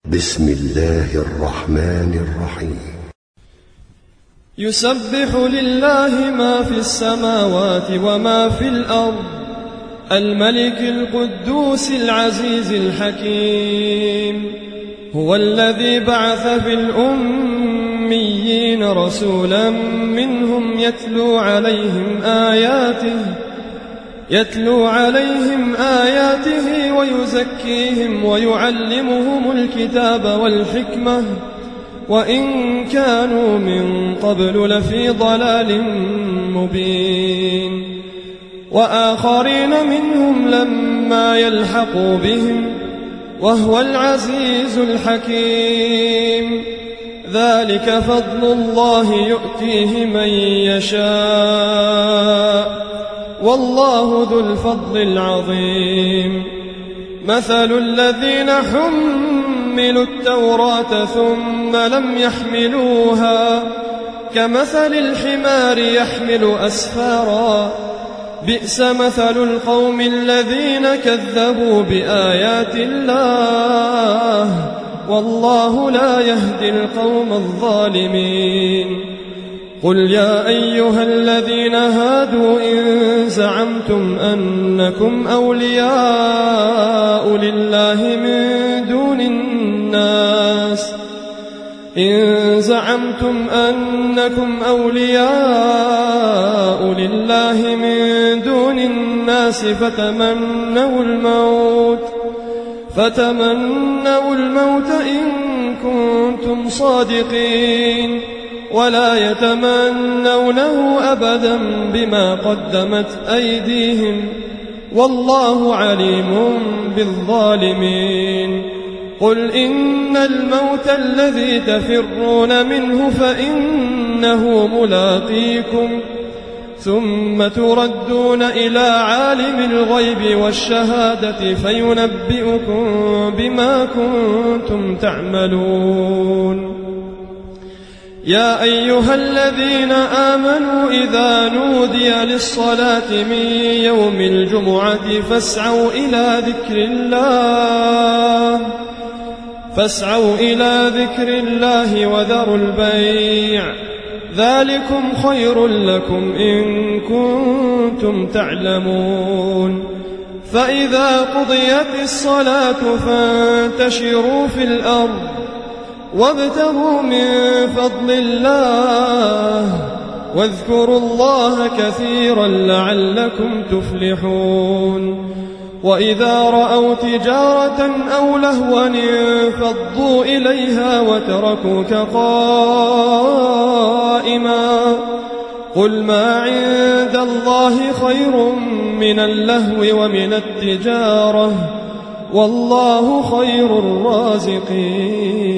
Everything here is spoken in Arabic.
بسم الله الرحمن الرحيم. يسبح لله ما في السماوات وما في الأرض، الملك القدوس العزيز الحكيم. هو الذي بعث في الأميين رسولا منهم يتلو عليهم آياته ويزكيهم ويعلمهم الكتاب والحكمة، وإن كانوا من قبل لفي ضلال مبين. وآخرين منهم لما يلحقوا بهم، وهو العزيز الحكيم. ذلك فضل الله يؤتيه من يشاء، والله ذو الفضل العظيم. مثل الذين حملوا التوراة ثم لم يحملوها كمثل الحمار يحمل أسفارا، بئس مثل القوم الذين كذبوا بآيات الله، والله لا يهدي القوم الظالمين. قل يا أيها الذين هادوا إن زعمتم أنكم أولياء لله من دون الناس فتمنوا الموت إن كنتم صادقين، ولا يتمنونه أبدا بما قدمت أيديهم، والله عليم بالظالمين. قل إن الموت الذي تفرون منه فإنه ملاقيكم، ثم تردون إلى عالم الغيب والشهادة فينبئكم بما كنتم تعملون. يا أيها الذين آمنوا إذا نودي للصلاة من يوم الجمعة فاسعوا إلى ذكر الله وذروا البيع، ذلكم خير لكم إن كنتم تعلمون. فإذا قضيت الصلاة فانتشروا في الأرض وابتغوا من فضل الله، واذكروا الله كثيرا لعلكم تفلحون. وإذا رأوا تجارة أو لهوا انفضوا إليها وتركوك قائما. قل ما عند الله خير من اللهو ومن التجارة، والله خير الرازقين.